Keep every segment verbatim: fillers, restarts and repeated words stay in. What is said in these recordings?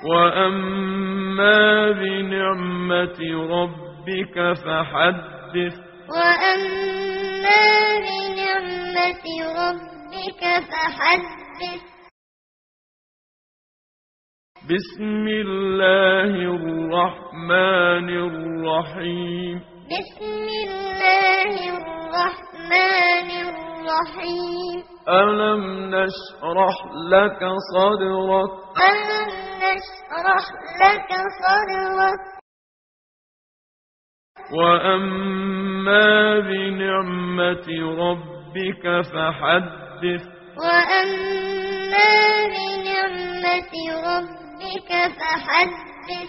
وأما بنعمة ربك فحدث وأما بنعمة ربك فحدث بسم الله الرحمن الرحيم بسم الله الرحمن الرحيم ألم نشرح لك صدرك ألم نشرح لك صدرك وأما بنعمة ربك فحدث وأما بنعمة ربك فحدث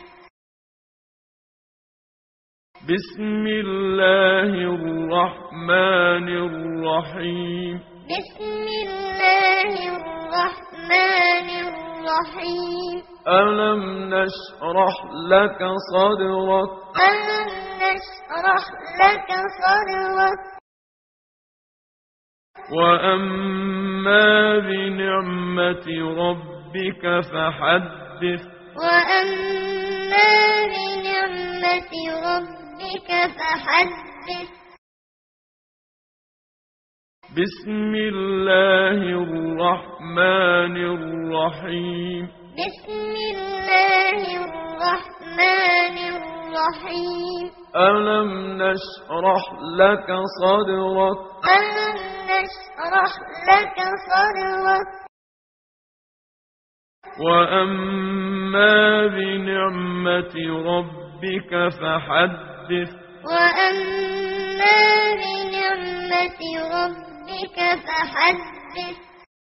بسم الله الرحمن الرحيم بسم الله الرحمن الرحيم ألم نشرح لك صدرك ألم نشرح لك صدرك وأما بنعمة ربك فحدث وأما بنعمة ربك فحدث بسم الله الرحمن الرحيم بسم الله الرحمن الرحيم ألم نشرح لك صدرك ألم نشرح لك صدرك وأما بنعمة ربك فحدث وأما بنعمة ربك فحدث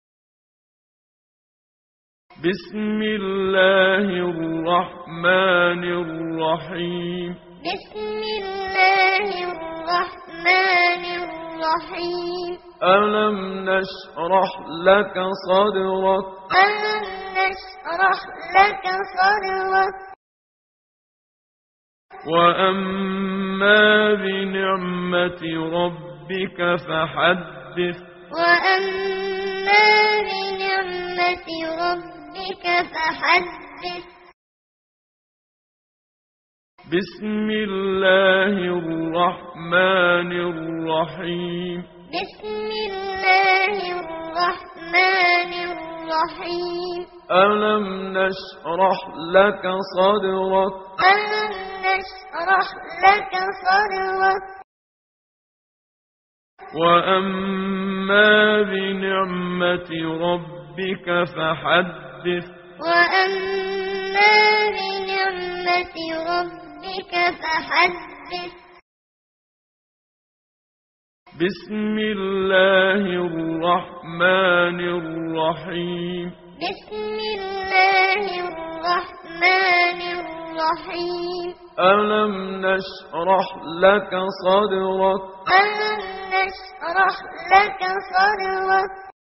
بسم الله الرحمن الرحيم بسم الله الرحمن الرحيم ألم نشرح لك صدرك ألم نشرح لك صدرك وأما بنعمة ربك فحدث وأما بنعمة ربك فحدث بسم الله الرحمن الرحيم بسم الله الرحمن الرحيم ألم نشرح لك صدرك ألم نشرح لك صدرك وأما بنعمة ربك فحدث وأما بنعمة ربك فحدث بسم الله الرحمن الرحيم بسم الله الرحمن الرحيم ألم نشرح لك صدرك ألم نشرح لك صدرك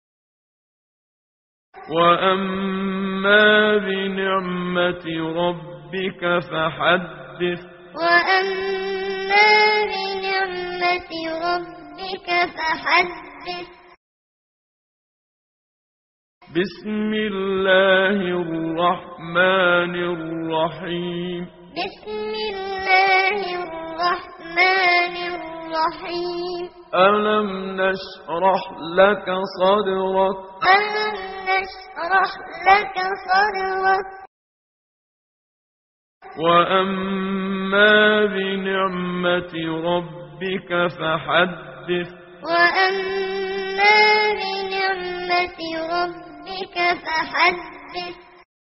وأما بنعمة ربك فحدث وأما بنعمة ربك فحدث بسم الله الرحمن الرحيم بسم الله الرحمن الرحيم ألم نشرح لك صدرك ألم نشرح لك صدرك وأما بنعمة ربك فحدث وأما بنعمة ربك فحدث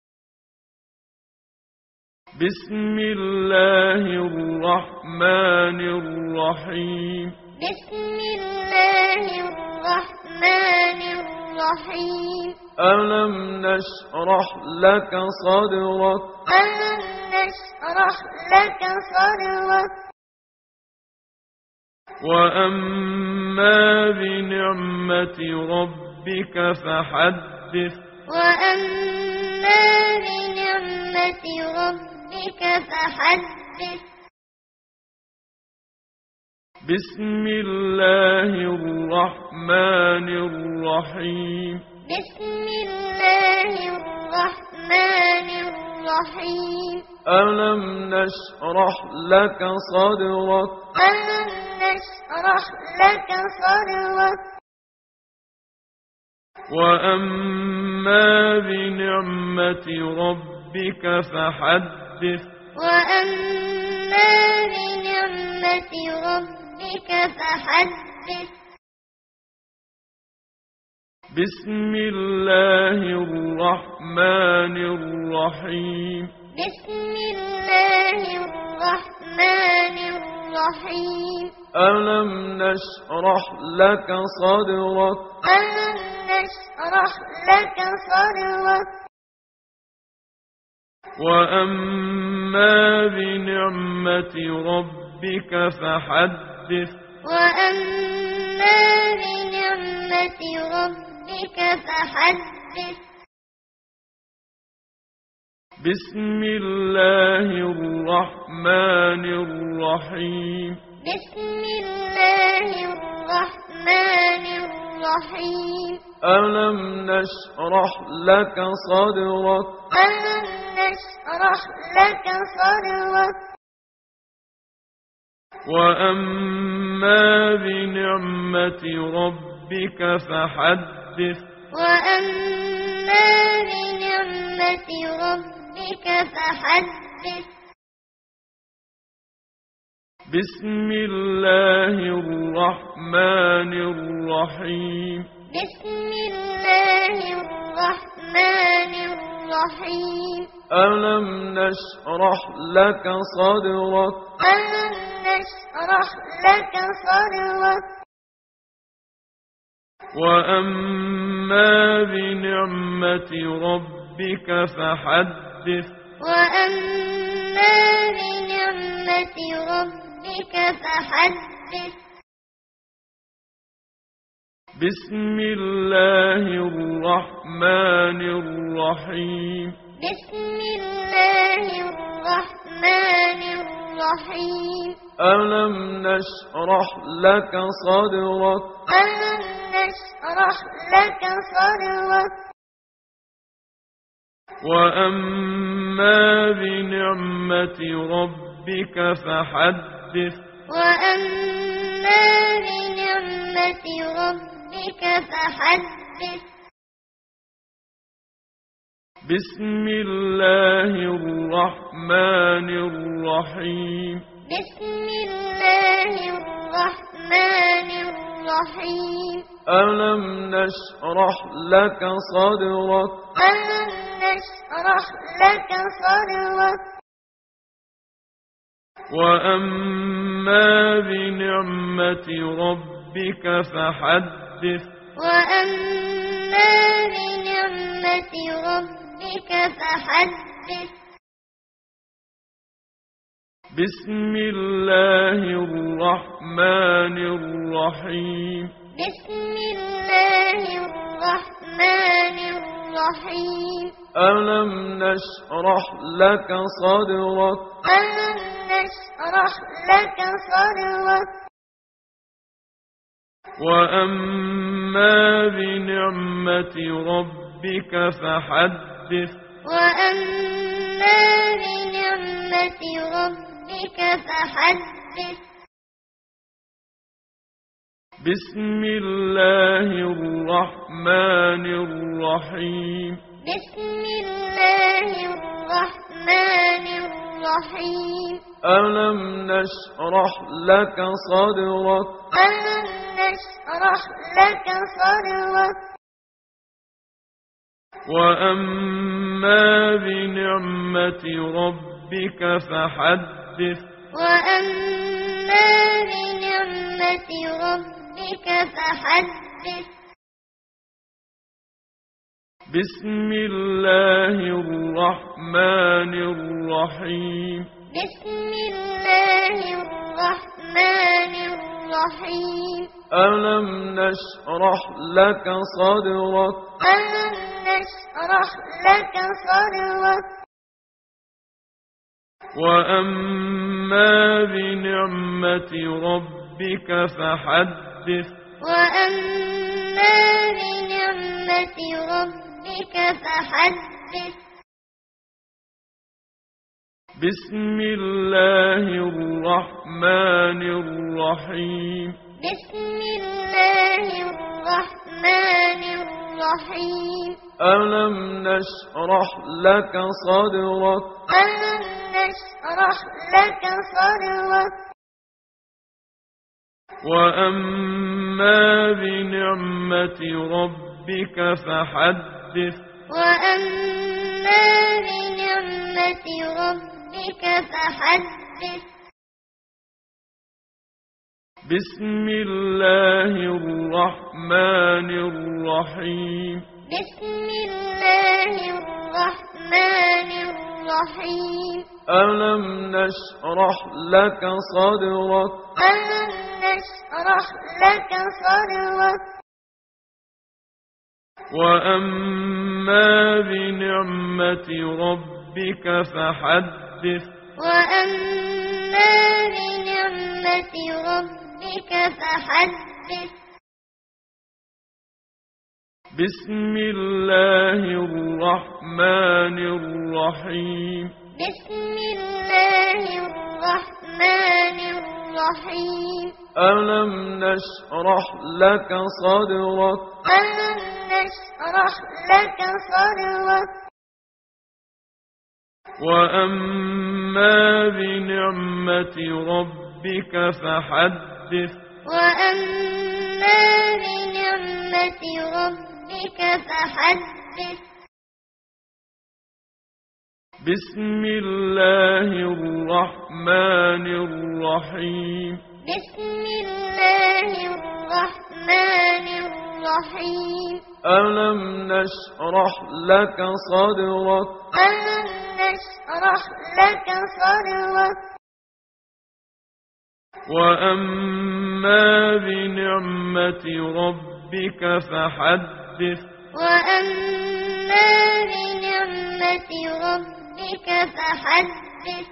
بسم الله الرحمن الرحيم بسم الله الرحمن الرحيم ألم نشرح لك صدرك ألم نشرح لك صدرك وأما بنعمة ربك فحدث وأما بنعمة ربك فحدث بسم الله الرحمن الرحيم بسم الله الرحمن الرحيم الرحيم ألم نشرح لك صدرك ألم نشرح لك صدرك وأما بنعمة ربك فحدث وأما بنعمة ربك فحدث بسم الله الرحمن الرحيم بسم الله الرحمن الرحيم ألم نشرح لك صدرك ألم نشرح لك صدرك وأما بنعمة ربك فحدث وأما بنعمة ربك فحدث بسم الله الرحمن الرحيم بسم الله الرحمن الرحيم ألم نشرح لك صدرك ألم نشرح لك صدرك وأما بنعمة ربك فحدث وأما بنعمة ربك فحدث بسم الله الرحمن الرحيم بسم الله الرحمن الرحيم ألم نشرح لك صدرك ألم نشرح لك صدرك وأما بنعمة ربك فحدث وأما بنعمة ربك فحدث بسم الله الرحمن الرحيم بسم الله الرحمن الرحيم ألم نشرح لك صدرك ألم نشرح لك صدرك وأما بنعمة ربك فحدث وأما بنعمة ربك فحدث بسم الله الرحمن الرحيم بسم الله الرحمن الرحيم ألم نشرح لك صدرك ألم نشرح لك صدرك وأما بنعمة ربك فحدث وأما بنعمة ربك فحدث بسم الله الرحمن الرحيم بسم الله الرحمن الرحيم ألم نشرح لك صدرك ألم نشرح لك صدرك وأما بنعمة ربك فحدث وأما بنعمة ربك فحدث بسم الله الرحمن الرحيم بسم الله الرحمن الرحيم ألم نشرح لك صدرك ألم نشرح لك صدرك وأما بنعمة ربك فحدث وأما بنعمة ربك فحدث بسم الله الرحمن الرحيم بسم الله الرحمن الرحيم ألم نشرح لك صدرك ألم نشرح لك صدرك وأما بنعمة ربك فحدث وأما بنعمة ربك فحدث بسم الله الرحمن الرحيم بسم الله الرحمن الرحيم ألم نشرح لك صدرك ألم نشرح لك صدرك وأما بنعمة ربك فحدث وأما بنعمة ربك فحدث بسم الله الرحمن الرحيم بسم الله الرحمن الرحيم ألم نشرح لك صدرك ألم نشرح لك صدرك وأما بنعمة ربك فحدث وأما بنعمة ربك فحدث بسم الله الرحمن الرحيم بسم الله الرحمن الرحيم ألم نشرح لك صدرك ألم نشرح لك صدرك وأما بنعمة ربك فحدث وأما بنعمة ربك فحدث بسم الله الرحمن الرحيم بسم الله الرحمن الرحيم ألم نشرح لك صدرك ألم نشرح لك صدرك وأما بنعمة ربك فحدث وأما بنعمة ربك فحدث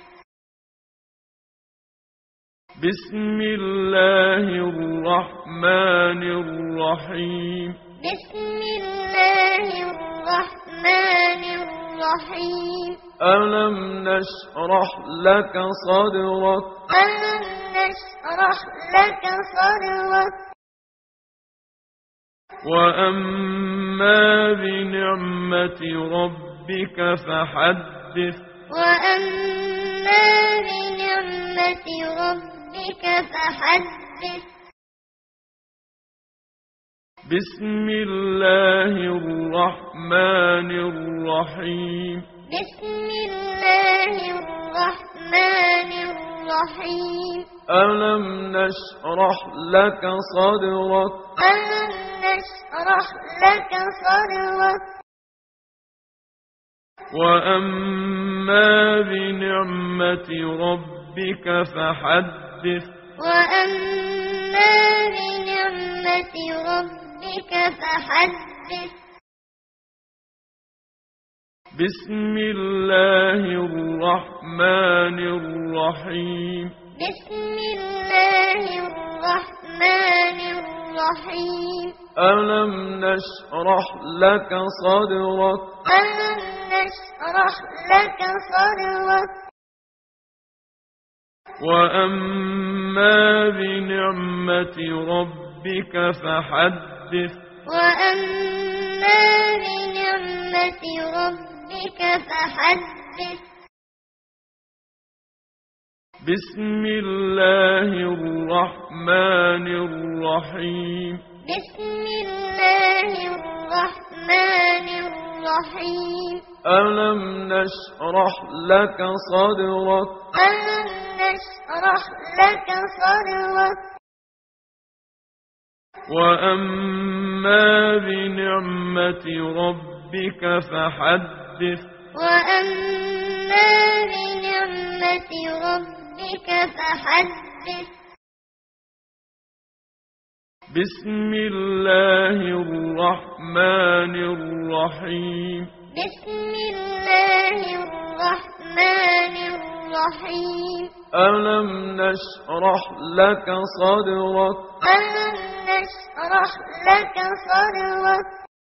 بسم الله الرحمن الرحيم بسم الله الرحمن الرحيم ألم نشرح لك صدرك ألم نشرح لك صدرك وأما بنعمة ربك فحدث وأما بنعمة ربك فحدث بسم الله الرحمن الرحيم بسم الله الرحمن الرحيم ألم نشرح لك صدرك ألم نشرح لك صدرك وأما بنعمة ربك فحدث وأما بنعمة ربك فحدث بسم الله الرحمن الرحيم بسم الله الرحمن الرحيم ألم نشرح لك صدرك ألم نشرح لك صدرك وأما بنعمة ربك فحدث وأما بنعمة ربك فحدث بسم الله الرحمن الرحيم بسم الله الرحمن الرحيم ألم نشرح لك صدرك ألم نشرح لك صدرك وأما بنعمة ربك فحدث وأما بنعمة ربك فحدث بسم الله الرحمن الرحيم بسم الله الرحمن الرحيم ألم نشرح لك صدرك ألم نشرح لك صدرك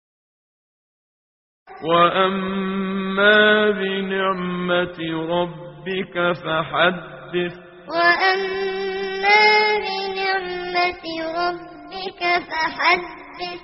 وأما بنعمة ربك ربك فحدث وأما بنعمة ربك فحدث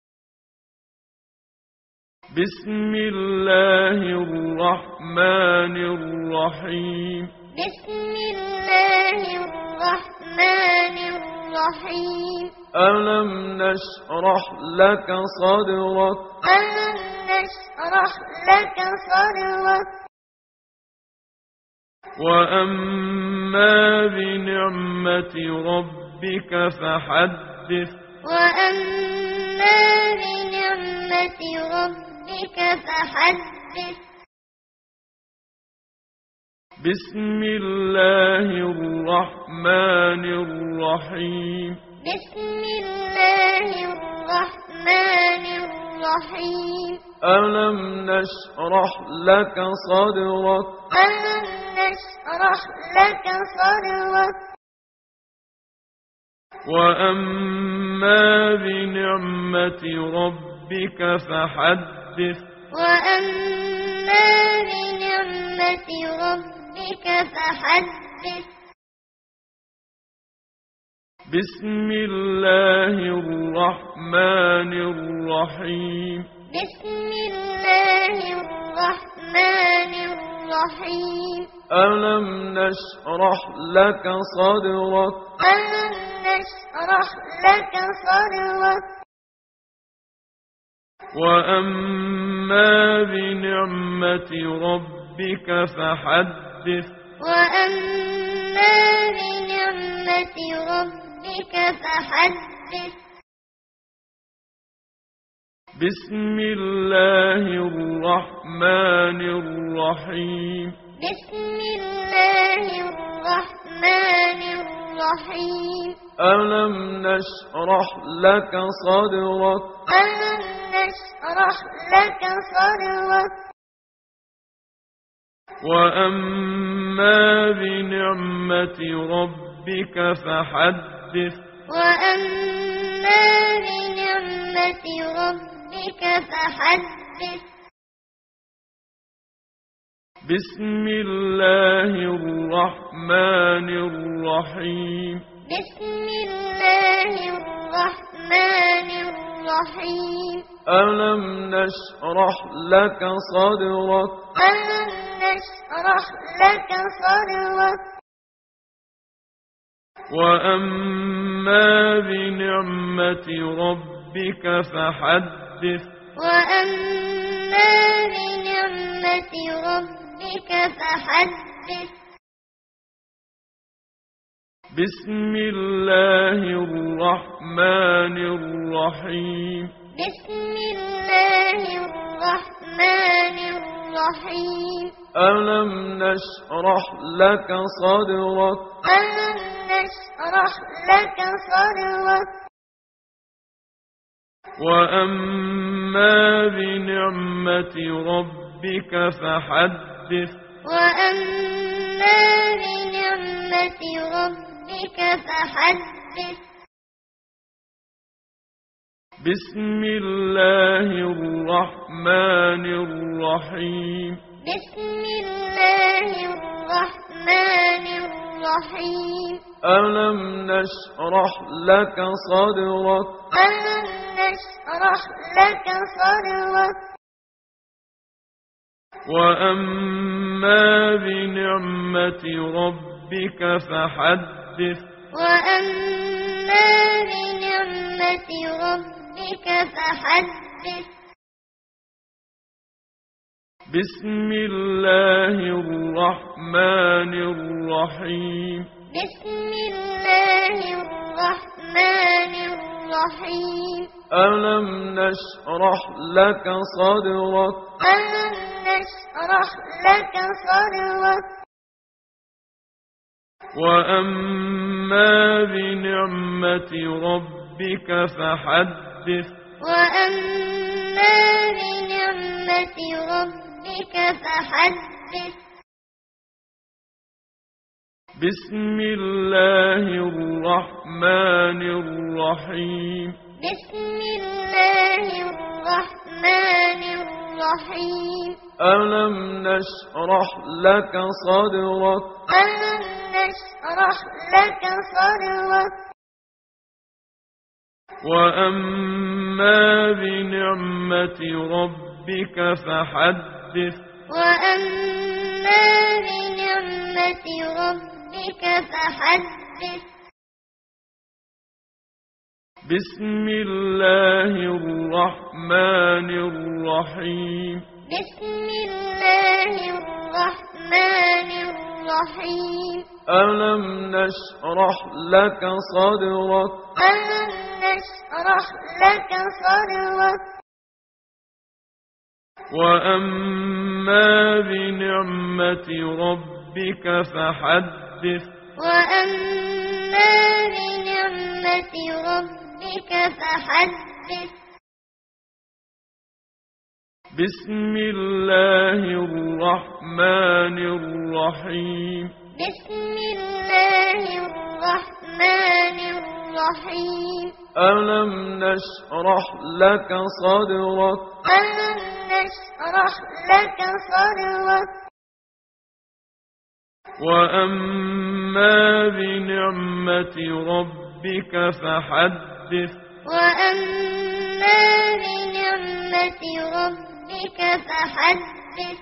بسم الله الرحمن الرحيم بسم الله الرحمن الرحيم ألم نشرح لك صدرك ألم نشرح لك صدرك وأما بنعمة ربك فحدث وأما بنعمة ربك فحدث بسم الله الرحمن الرحيم بسم الله الرحمن الرحيم ألم نشرح لك صدرك ألم نشرح لك صدرك وأما بنعمة ربك فحدث وأما بنعمة ربك فحدث بسم الله الرحمن الرحيم بسم الله الرحمن الرحيم ألم نشرح لك صدرك ألم نشرح لك صدرك وأما بنعمة ربك فحدث وأما بنعمة ربك فحدث بسم الله الرحمن الرحيم بسم الله الرحمن الرحيم ألم نشرح لك صدرك ألم نشرح لك صدرك وأما بنعمة ربك فحدث وأما بنعمة ربك فحدث بسم الله الرحمن الرحيم بسم الله الرحمن الرحيم ألم نشرح لك صدرك ألم نشرح لك صدرك وأما بنعمة ربك فحدث وأما بنعمة ربك فحدث بسم الله الرحمن الرحيم بسم الله الرحمن الرحيم ألم نشرح لك صدرك ألم نشرح لك صدرك وأما بنعمة ربك فحدث وأما بنعمة ربك فحدث بسم الله الرحمن الرحيم بسم الله الرحمن الرحيم ألم نشرح لك صدرك ألم نشرح لك صدرك وأما بنعمة ربك فحدث وأما بنعمة ربك فحدث بسم الله الرحمن الرحيم بسم الله الرحمن الرحيم ألم نشرح لك صدرك ألم نشرح لك صدرك وأما بنعمة ربك فحدث وأما بنعمة ربك فحدث بسم الله الرحمن الرحيم بسم الله الرحمن الرحيم ألم نشرح لك صدرك ألم نشرح لك صدرك وأما بنعمة ربك فحدث وأما بنعمة ربك فحدث بسم الله الرحمن الرحيم بسم الله الرحمن الرحيم ألم نشرح لك صدرك ألم نشرح لك صدرك وأما بنعمة ربك فحدث وأما بنعمة ربك فحدث بسم الله الرحمن الرحيم بسم الله الرحمن الرحيم ألم نشرح لك صدرك ألم نشرح لك صدرك وأما بنعمة ربك فحدث وأما بنعمة ربك فحدث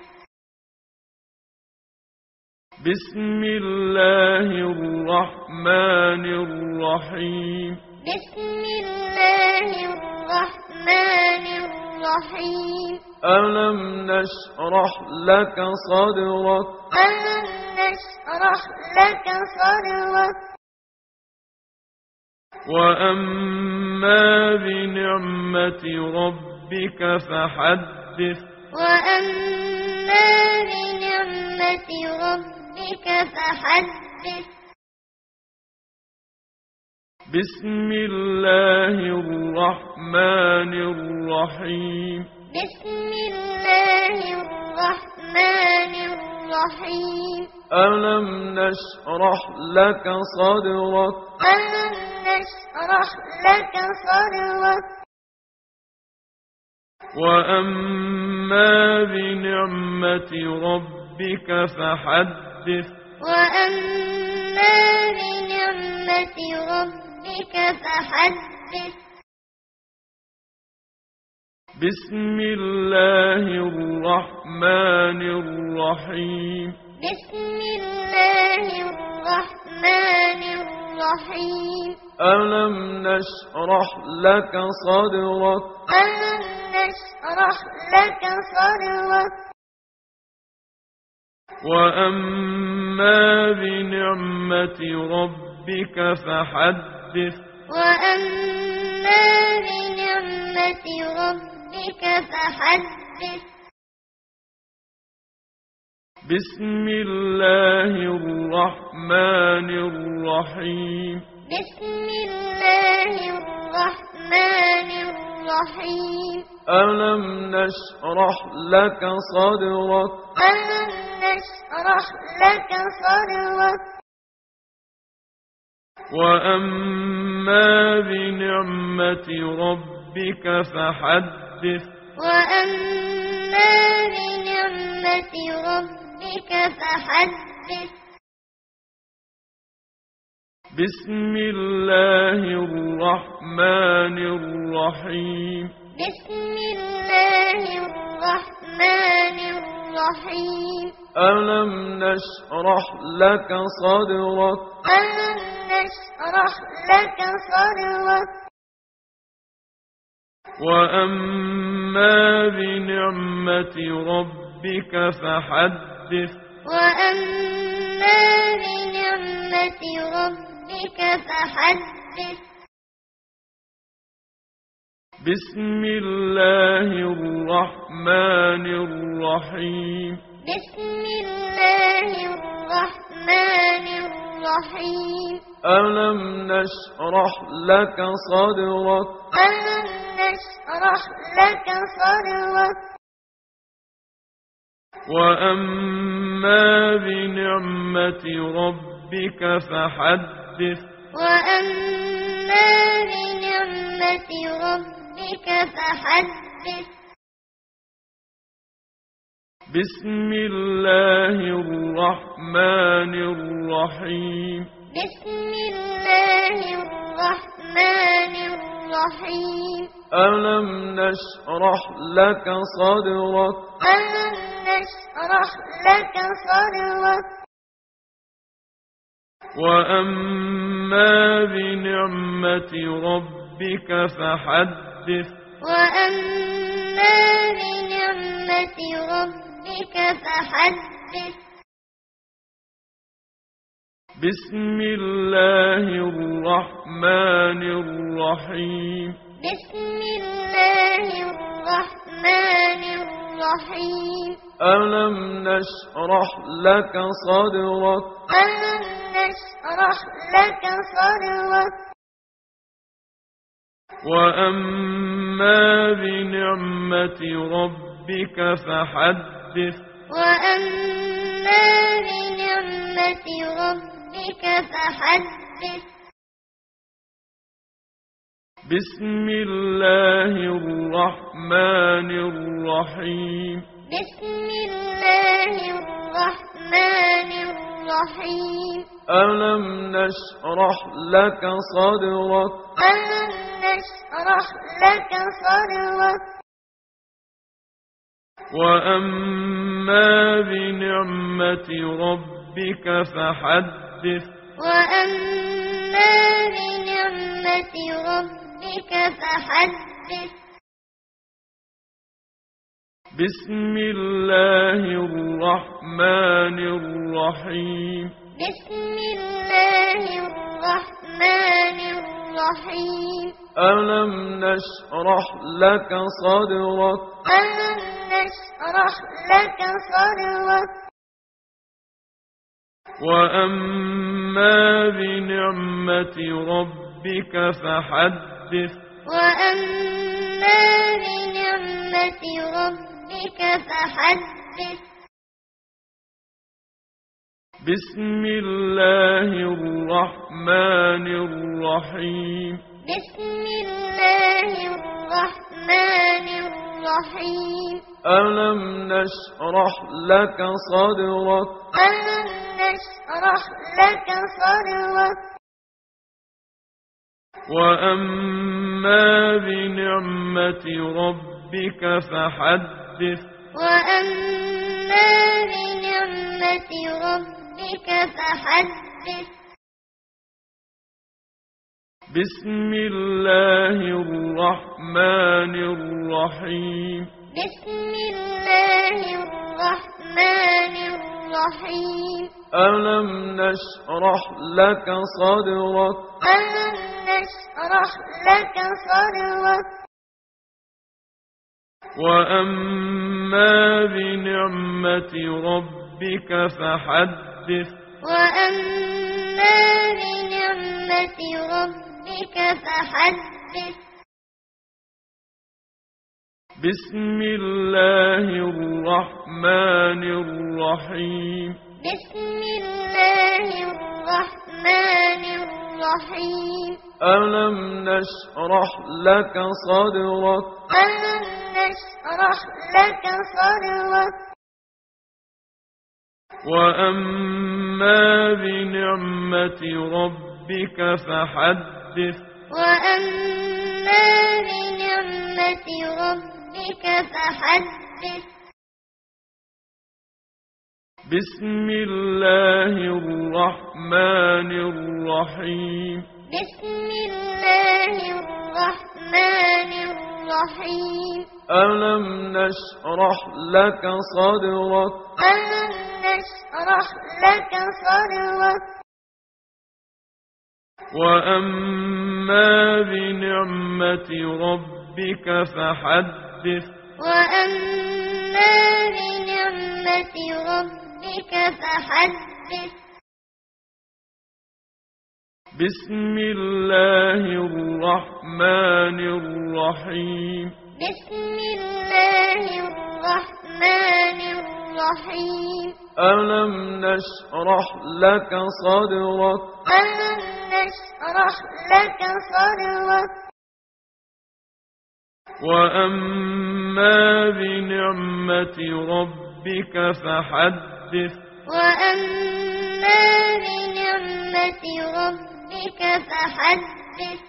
بسم الله الرحمن الرحيم بسم الله الرحمن الرحيم ألم نشرح لك صدرك ألم نشرح لك صدرك وأما بنعمة ربك فحدث وأما بنعمة ربك فحدث بسم الله الرحمن الرحيم بسم الله الرحمن الرحيم ألم نشرح لك صدرك ألم نشرح لك صدرك وأما بنعمة ربك فحدث وأما بنعمة ربك فحدث بسم الله الرحمن الرحيم بسم الله الرحمن الرحيم ألم نشرح لك صدرك ألم نشرح لك صدرك وأما بنعمة ربك فحدث وأما بنعمة ربك فحدث بسم الله الرحمن الرحيم بسم الله الرحمن الرحيم ألم نشرح لك صدرك ألم نشرح لك صدرك وأما بنعمة ربك فحدث وأما بنعمة ربك فحدث بسم الله الرحمن الرحيم بسم الله الرحمن الرحيم ألم نشرح لك صدرك ألم نشرح لك صدرك وأما بنعمة ربك فحدث وأما بنعمة ربك فحدث بسم الله الرحمن الرحيم بسم الله الرحمن الرحيم ألم نشرح لك صدرك ألم نشرح لك صدرك وأما بنعمة ربك فحدث وأما بنعمة ربك فحدث بسم الله الرحمن الرحيم بسم الله الرحمن الرحيم ألم نشرح لك صدرك ألم نشرح لك صدرك وأما بنعمة ربك فحدث وأما بنعمة ربك فحدث بسم الله الرحمن الرحيم بسم الله الرحمن الرحيم ألم نشرح لك صدرك ألم نشرح لك صدرك وأما بنعمة ربك فحدث وأما بنعمة ربك فحدث بسم الله الرحمن الرحيم بسم الله الرحمن الرحيم ألم نشرح لك صدرك ألم نشرح لك صدرك وأما بنعمة ربك فحدث وأما بنعمة ربك فحدث بسم الله الرحمن الرحيم بسم الله الرحمن الرحيم ألم نشرح لك صدرك ألم نشرح لك صدرك وأما بنعمة ربك فحدث وأما بنعمة ربك فحدث بسم الله الرحمن الرحيم بسم الله الرحمن الرحيم ألم نشرح لك صدرك ألم نشرح لك صدرك وأما بنعمة ربك فحدث وأما بنعمة ربك فحدث بسم الله الرحمن الرحيم بسم الله الرحمن الرحيم ألم نشرح لك صدرك ألم نشرح لك صدرك وأما بنعمة ربك فحدث وأما بنعمة ربك فحدث بسم الله الرحمن الرحيم بسم الله الرحمن الرحيم ألم نشرح لك صدرك ألم نشرح لك صدرك وأما بنعمة ربك فحدث وأما بنعمة ربك فحدث بسم الله الرحمن الرحيم بسم الله الرحمن الرحيم ألم نشرح لك صدرك ألم نشرح لك صدرك وأما بنعمة ربك فحدث وأما بنعمة ربك فحدث بسم الله الرحمن الرحيم بسم الله الرحمن الرحيم ألم نشرح لك صدرك ألم نشرح لك صدرك وأما بنعمة ربك ربك فحدث وأما بنعمة ربك فحدث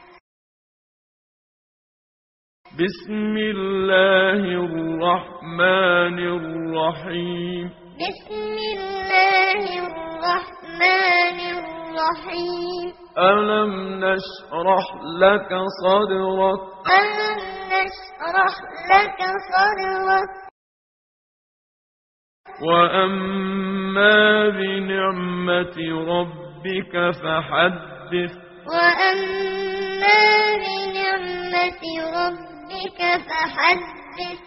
بسم الله الرحمن الرحيم بسم الله الرحمن الرحيم ألم نشرح لك صدرك ألم نشرح لك صدرك وأما بنعمة ربك فحدث وأما بنعمة ربك فحدث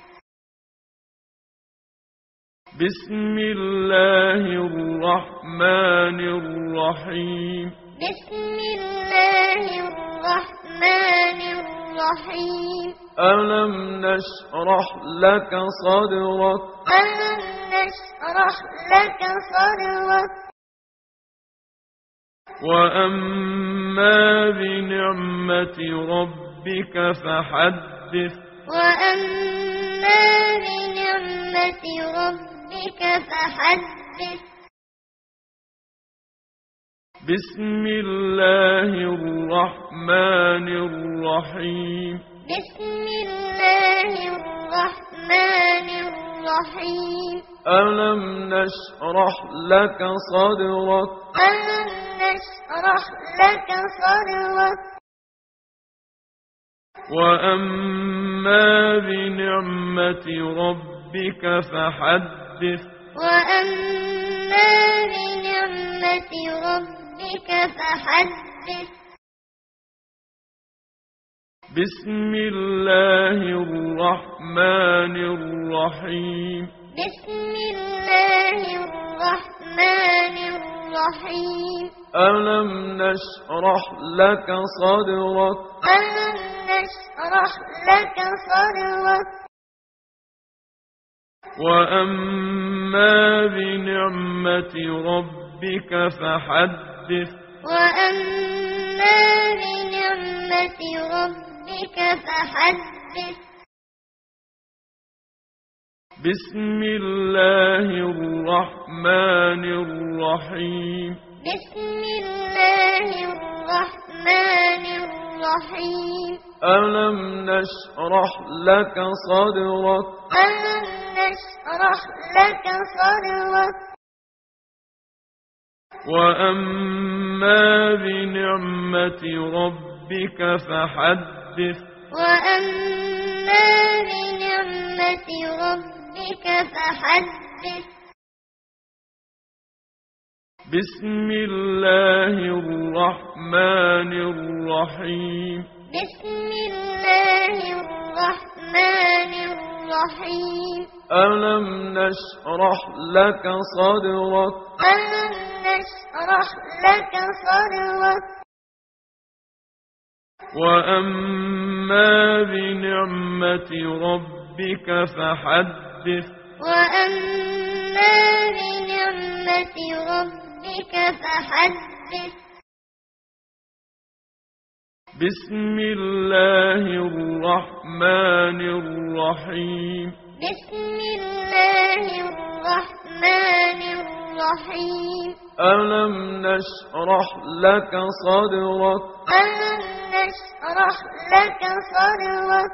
بسم الله الرحمن الرحيم بسم الله الرحمن الرحيم ألم نشرح لك صدرك ألم نشرح لك صدرك وأما بنعمة ربك فحدث وأما بنعمة ربك فحدث بسم الله الرحمن الرحيم بسم الله الرحمن الرحيم ألم نشرح لك صدرك ألم نشرح لك صدرك وأما بنعمة ربك فحدث وأما بنعمة ربك فحدث بسم الله الرحمن الرحيم بسم الله الرحمن الرحيم ألم نشرح لك صدرك ألم نشرح لك صدرك وأما بنعمة ربك فحدث وأما بنعمة ربك فحدث بسم الله الرحمن الرحيم بسم الله الرحمن الرحيم ألم نشرح لك صدرك ألم نشرح لك صدرك وأما بنعمة ربك فحدث وأما بنعمة ربك فحدث بسم الله الرحمن الرحيم بسم الله الرحمن الرحيم ألم نشرح لك صدرك ألم نشرح لك صدرك وأما بنعمة ربك فحدث وأما بنعمة ربك فحدث بسم الله الرحمن الرحيم بسم الله الرحمن الرحيم ألم نشرح لك صدرك ألم نشرح لك صدرك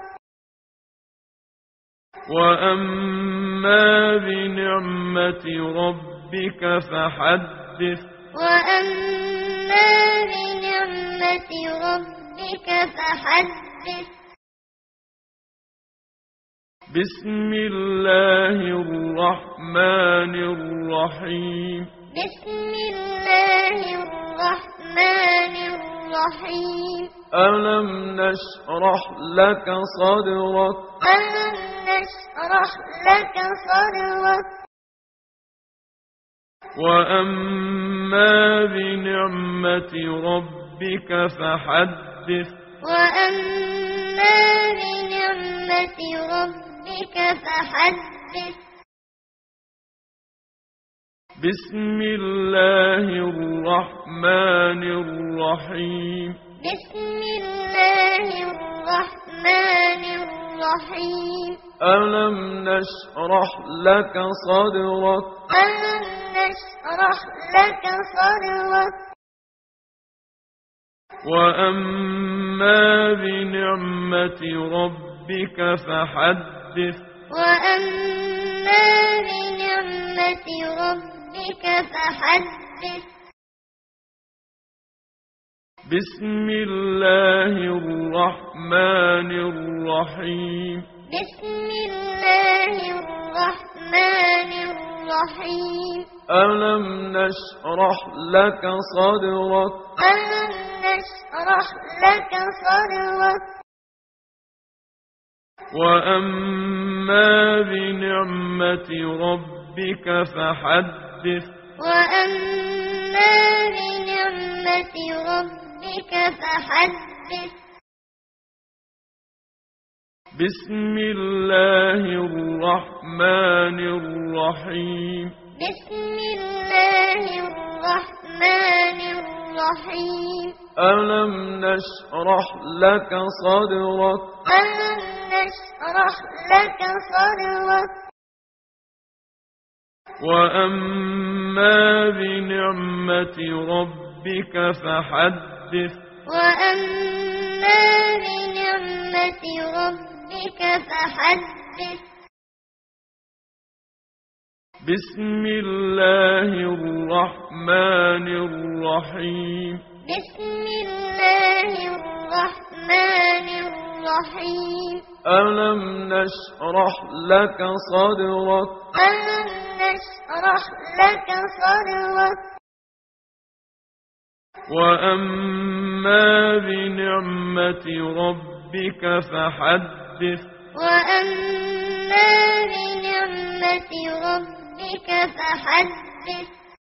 وأما بنعمة ربك فحدث وأما بنعمة ربك فحدث بسم الله الرحمن الرحيم بسم الله الرحمن الرحيم ألم نشرح لك صدرك ألم نشرح لك صدرك وأما بنعمة ربك فحدث وأما بنعمة ربك فحدث بسم الله الرحمن الرحيم بسم الله الرحمن الرحيم ألم نشرح لك صدرك ألم نشرح لك صدرك وأما بنعمة ربك فحدث وأما بنعمة ربك فحدث بسم الله الرحمن الرحيم بسم الله الرحمن الرحيم ألم نشرح لك صدرك ألم نشرح لك صدرك وأما بنعمة ربك فحدث وأما بنعمة ربك فحدث بسم الله الرحمن الرحيم بسم الله الرحمن الرحيم ألم نشرح لك صدرك ألم نشرح لك صدرك وأما بنعمة ربك فحدث وأما بنعمة ربك فحدث بسم الله الرحمن الرحيم بسم الله الرحمن الرحيم ألم نشرح لك صدرك ألم نشرح لك صدرك وأما بنعمة ربك فحدث وأما بنعمة ربك فحدث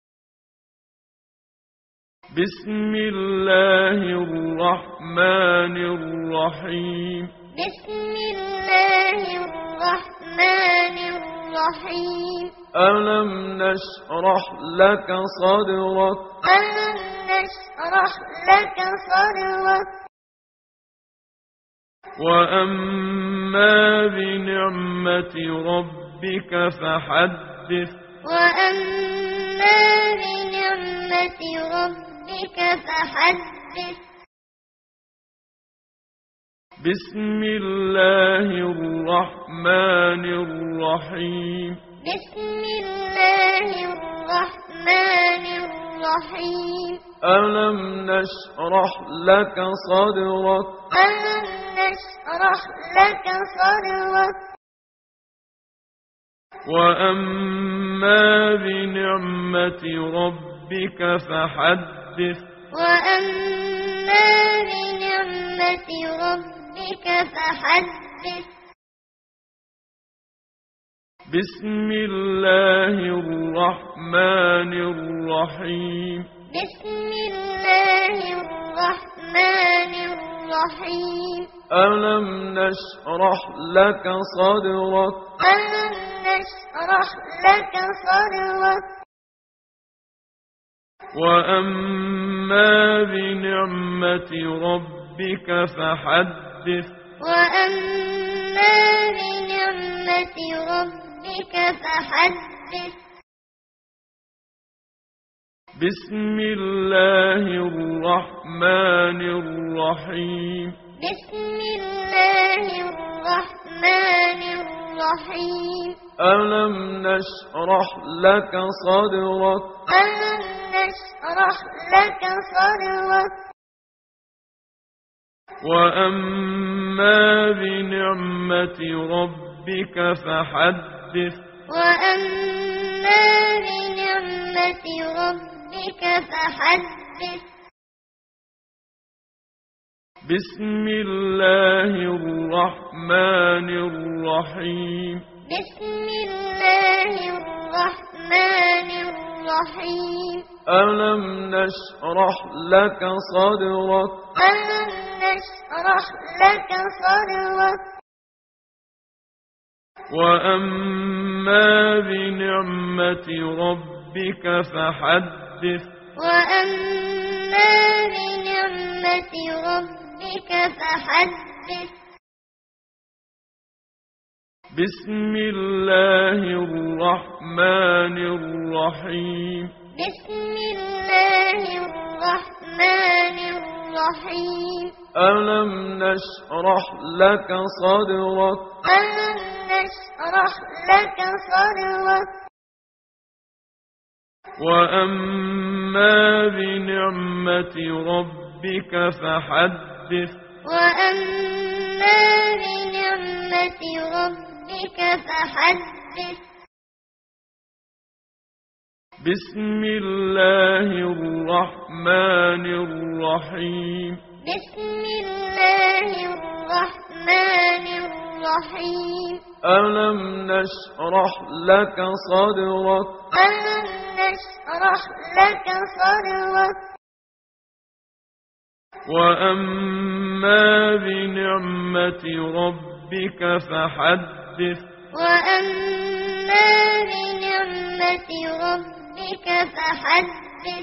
بسم الله الرحمن الرحيم بسم الله الرحمن الرحيم ألم نشرح لك صدرك ألم نشرح لك صدرك وأما بنعمة ربك فحدث وأما بنعمة ربك فحدث بسم الله الرحمن الرحيم بسم الله الرحمن الرحيم ألم نشرح لك صدرك ألم نشرح لك صدرك وأما بنعمة ربك فحدث وأما بنعمة ربك فحدث بسم الله الرحمن الرحيم بسم الله الرحمن الرحيم ألم نشرح لك صدرك ألم نشرح لك صدرك وأما بنعمة ربك فحدث وأما بنعمة ربك فحدث بسم الله الرحمن الرحيم بسم الله الرحمن الرحيم ألم نشرح لك صدرك ألم نشرح لك صدرك وأما بنعمة ربك فحدث وأما بنعمة ربك فحدث بسم الله الرحمن الرحيم بسم الله الرحمن الرحيم ألم نشرح لك صدرك ألم نشرح لك صدرك وأما بنعمة ربك فحدث وأما بنعمة ربك فحدث بسم الله الرحمن الرحيم بسم الله الرحمن الرحيم ألم نشرح لك صدرك ألم نشرح لك صدرك وأما بنعمة ربك فحدث وأما بنعمة ربك فحدث بسم الله الرحمن الرحيم بسم الله الرحمن الرحيم ألم نشرح لك صدرك ألم نشرح لك صدرك وأما بنعمة ربك فحدث وأما بنعمة ربك فحدث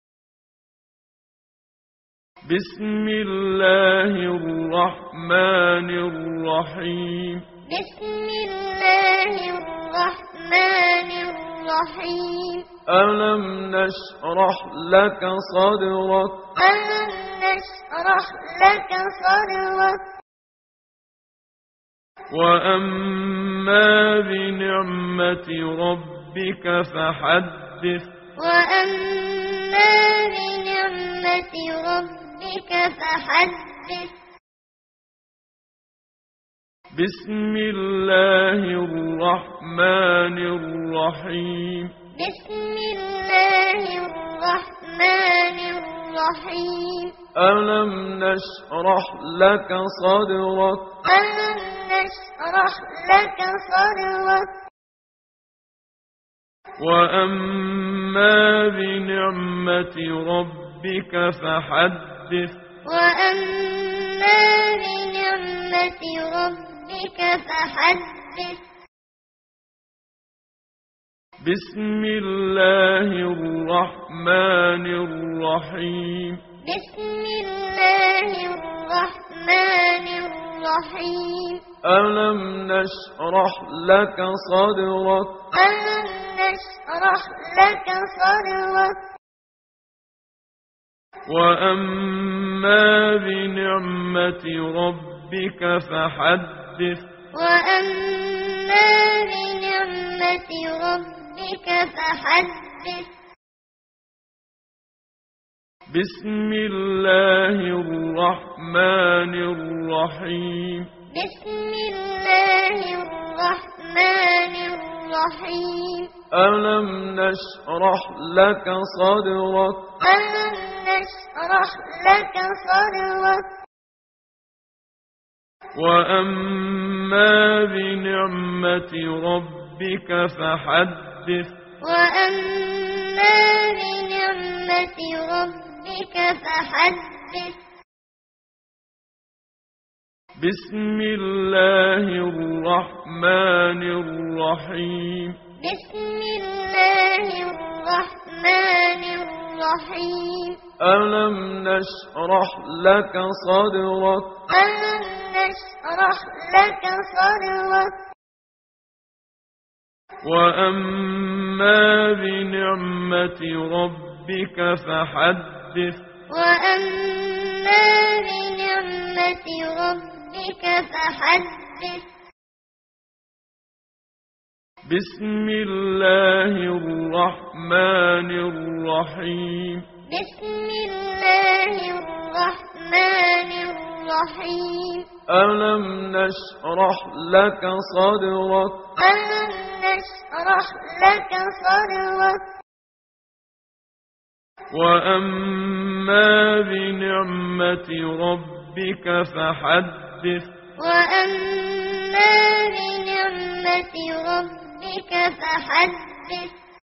بسم الله الرحمن الرحيم بسم الله الرحمن الرحيم ألم نشرح لك صدرك ألم نشرح لك صدرك وأما بنعمة ربك فحدث وأما بنعمة ربك فحدث بسم الله الرحمن الرحيم بسم الله الرحمن الرحيم ألم نشرح لك صدرك ألم نشرح لك صدرك وأما بنعمة ربك فحدث وأما بنعمة ربك فحدث بسم الله الرحمن الرحيم بسم الله الرحمن الرحيم ألم نشرح لك صدرك ألم نشرح لك صدرك وأما بنعمة ربك فحدث وأما بنعمة ربك فحدث بسم الله الرحمن الرحيم بسم الله الرحمن الرحيم ألم نشرح لك صدرك ألم نشرح لك صدرك وأما بنعمة ربك فحدث وأما بنعمة ربك فحدث بسم الله الرحمن الرحيم بسم الله الرحمن الرحيم ألم نشرح لك صدرك ألم نشرح لك صدرك وأما بنعمة ربك فحدث وأما بنعمة ربك فحدث بسم الله الرحمن الرحيم بسم الله الرحمن الرحيم ألم نشرح لك صدرك ألم نشرح لك صدرك وأما بنعمة ربك فحدث وأما بنعمة ربك فحدث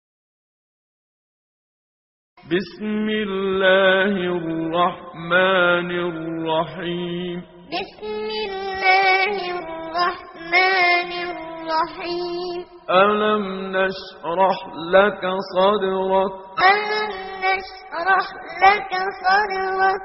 بسم الله الرحمن الرحيم بسم الله الرحمن الرحيم ألم نشرح لك صدرك ألم نشرح لك صدرك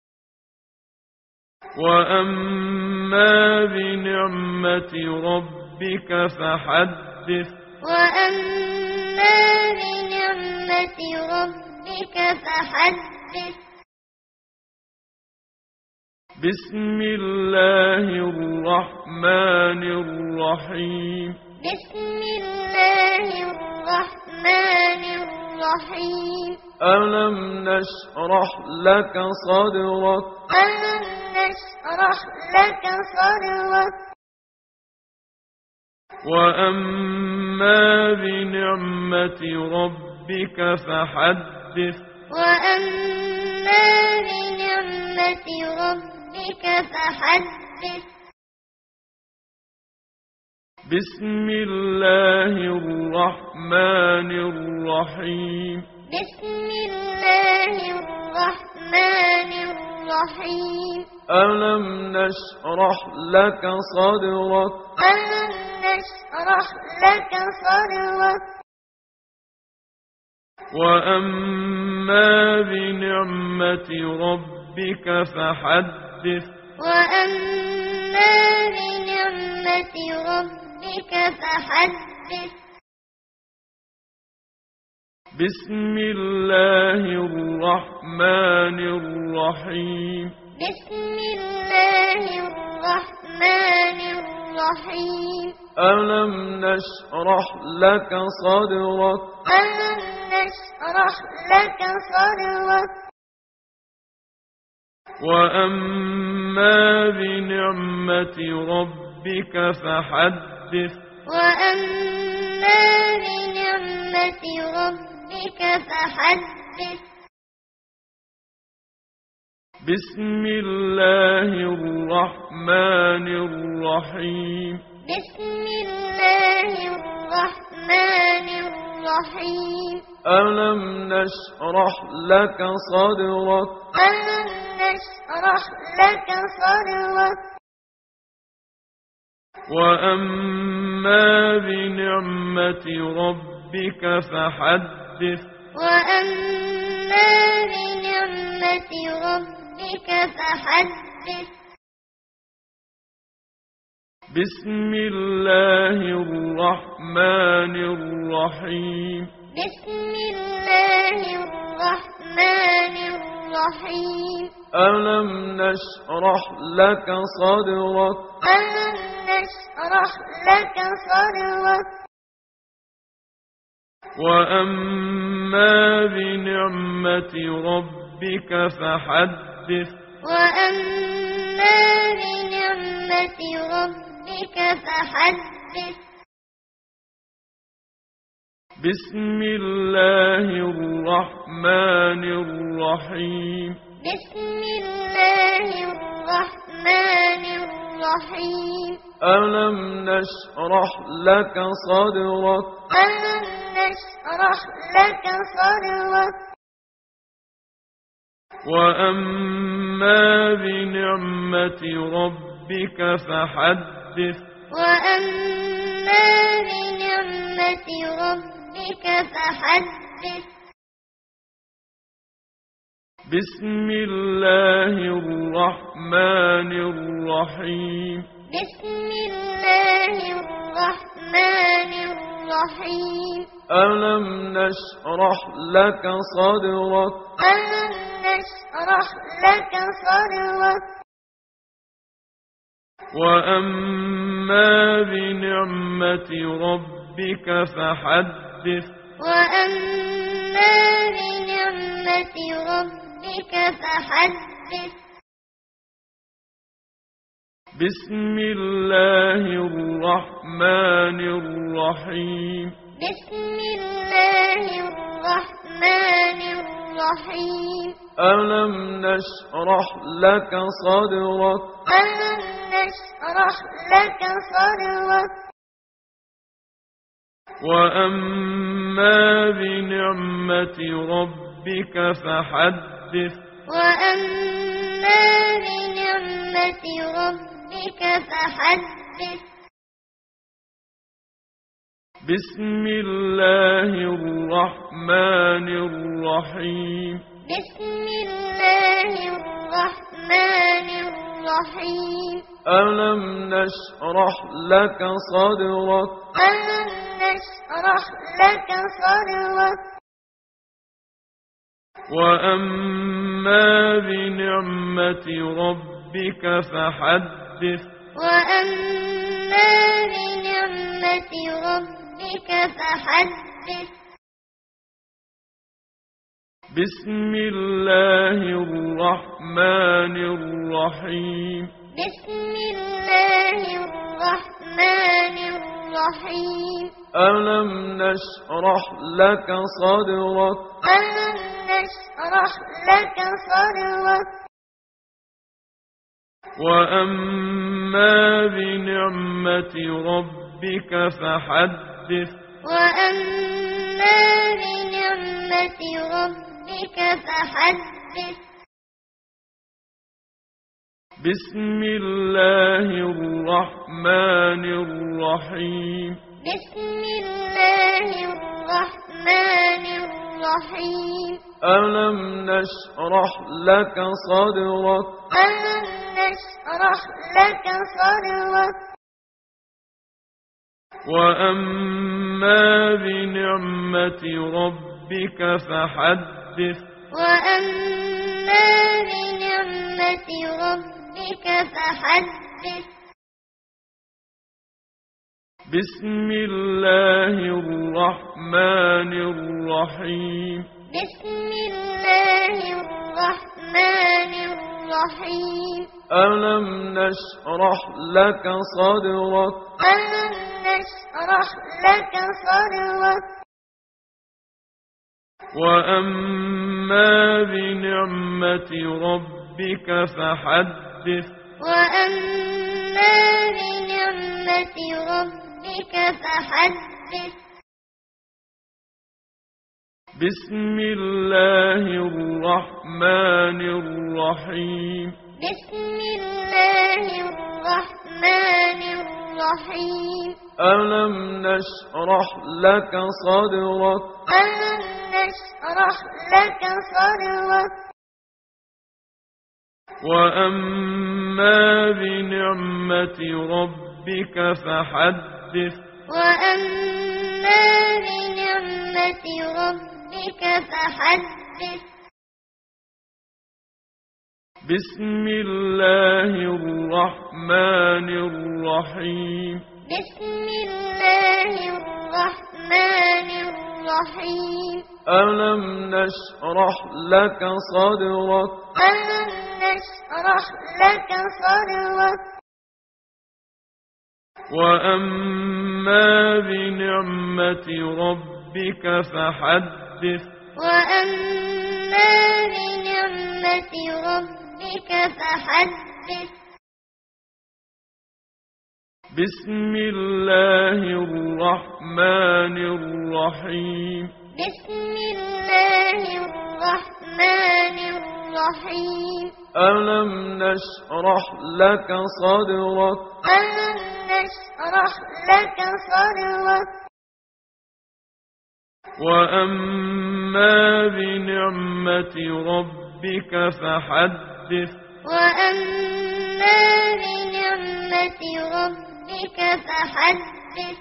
وأما بنعمة ربك ربك فحدث وأما بنعمة ربك فحدث بسم الله الرحمن الرحيم بسم الله الرحمن الرحيم ألم نشرح لك صدرك ألم نشرح لك صدرك وأما بنعمة ربك فحدث وأما بنعمة ربك فحدث بسم الله الرحمن الرحيم بسم الله الرحمن الرحيم ألم نشرح لك صدرك ألم نشرح لك صدرك وأما بنعمة ربك فحدث وأما بنعمة ربك فحدث بسم الله الرحمن الرحيم بسم الله الرحمن الرحيم ألم نشرح لك صدرك ألم نشرح لك صدرك وأما بنعمة ربك فحدث وأما بنعمة ربك فحدث بسم الله الرحمن الرحيم بسم الله الرحمن الرحيم ألم نشرح لك صدرك ألم نشرح لك صدرك وأما بنعمة ربك فحدث وأما بنعمة ربك فحدث بسم الله الرحمن الرحيم بسم الله الرحمن الرحيم ألم نشرح لك صدرك ألم نشرح لك صدرك وأما بنعمة ربك فحدث وأما بنعمة ربك فحدث بسم الله الرحمن الرحيم بسم الله الرحمن الرحيم ألم نشرح لك صدرك ألم نشرح لك صدرك وأما بنعمة ربك فحدث وأما بنعمة ربك فحدث بسم الله الرحمن الرحيم بسم الله الرحمن الرحيم ألم نشرح لك صدرك ألم نشرح لك صدرك وأما بنعمة ربك فحدث وأما بنعمة ربك فحدث بسم الله الرحمن الرحيم بسم الله الرحمن الرحيم ألم نشرح لك صدرك ألم نشرح لك صدرك وأما بنعمة ربك فحدث وأما بنعمة ربك فحدث بسم الله الرحمن الرحيم بسم الله الرحمن الرحيم الرحيم ألم نشرح لك صدرك ألم نشرح لك صدرك وأما بنعمة ربك فحدث وأما بنعمة ربك فحدث بسم الله الرحمن الرحيم بسم الله الرحمن الرحيم ألم نشرح لك صدرك ألم نشرح لك صدرك وأما بنعمة ربك فحدث وأما بنعمة ربك فحدث بسم الله الرحمن الرحيم بسم الله الرحمن الرحيم ألم نشرح لك صدرك ألم نشرح لك صدرك وأما بنعمة ربك فحدث وأما بنعمة ربك فحدث بسم الله الرحمن الرحيم بسم الله الرحمن الرحيم ألم نشرح لك صدرك ألم نشرح لك صدرك وأما بنعمة ربك فحدث وأما بنعمة ربك فحدث بسم الله الرحمن الرحيم بسم الله الرحمن الرحيم ألم نشرح لك صدرك ألم نشرح لك صدرك وأما بنعمة ربك فحدث وأما بنعمة ربك فحدث بسم الله الرحمن الرحيم بسم الله الرحمن الرحيم ألم نشرح لك صدرك ألم نشرح لك صدرك وأما بنعمة ربك فحدث وأما بنعمة ربك فحدث بسم الله الرحمن الرحيم بسم الله الرحمن الرحيم ألم نشرح لك صدرك ألم نشرح لك صدرك وأما بنعمة ربك فحدث وأما بنعمة ربك فحدث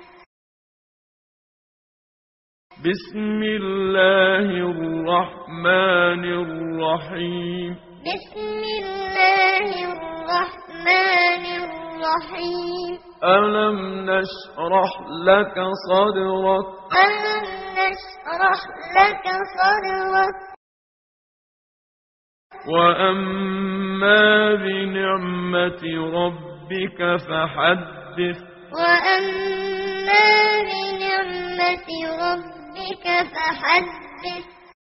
بسم الله الرحمن الرحيم بسم الله الرحمن الرحيم ألم نشرح لك صدرك ألم نشرح لك صدرك وأما بنعمة ربك فحدث وأما بنعمة ربك فحدث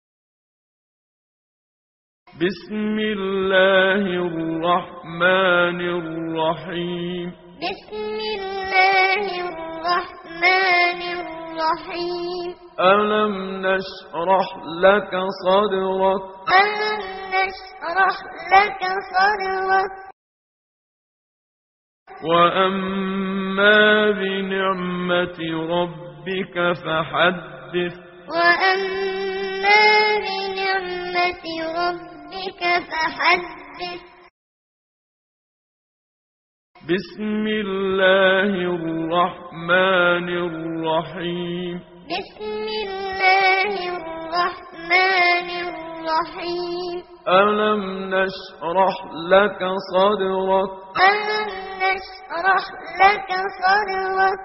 بسم الله الرحمن الرحيم بسم الله الرحمن الرحيم ألم نشرح لك صدرك ألم نشرح لك صدرك وأما بنعمة ربك فحدث وأما بنعمة ربك فحدث بسم الله الرحمن الرحيم بسم الله الرحمن الرحيم ألم نشرح لك صدرك ألم نشرح لك صدرك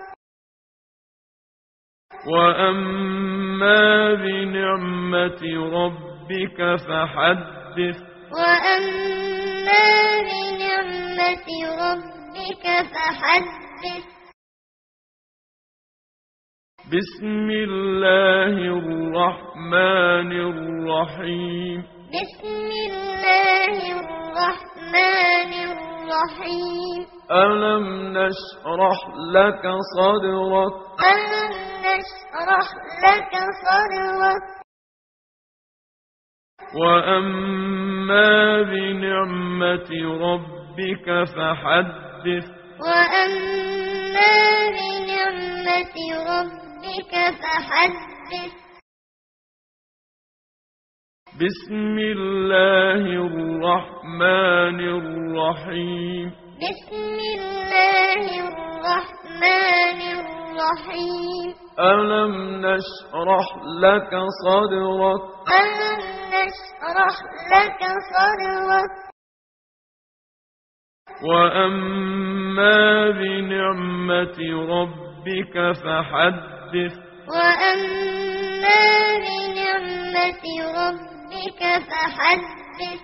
وأما بنعمة ربك فحدث وأما بنعمة ربك فحدث بسم الله الرحمن الرحيم بسم الله الرحمن الرحيم ألم نشرح لك صدرك ألم نشرح لك صدرك وأما بنعمة ربك فحدث وأما بنعمة ربك فحدث بسم الله الرحمن الرحيم بسم الله الرحمن الرحيم ألم نشرح لك صدرك ألم نشرح لك صدرك وأما بنعمة ربك فحدث وأما بنعمة ربك فحدث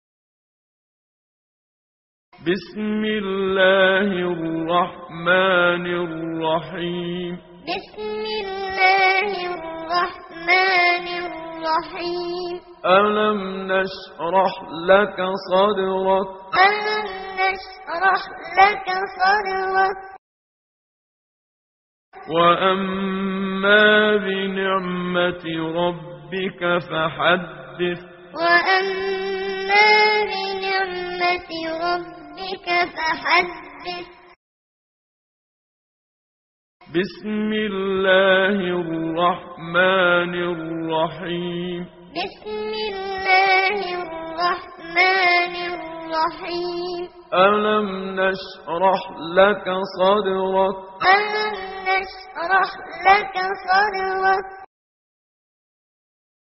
بسم الله الرحمن الرحيم بسم الله الرحمن الرحيم ألم نشرح لك صدرك ألم نشرح لك صدرك وأما بنعمة ربك فحدث وأما بنعمة ربك فحدث بسم الله الرحمن الرحيم بسم الله الرحمن الرحيم ألم نشرح لك صدرك ألم نشرح لك صدرك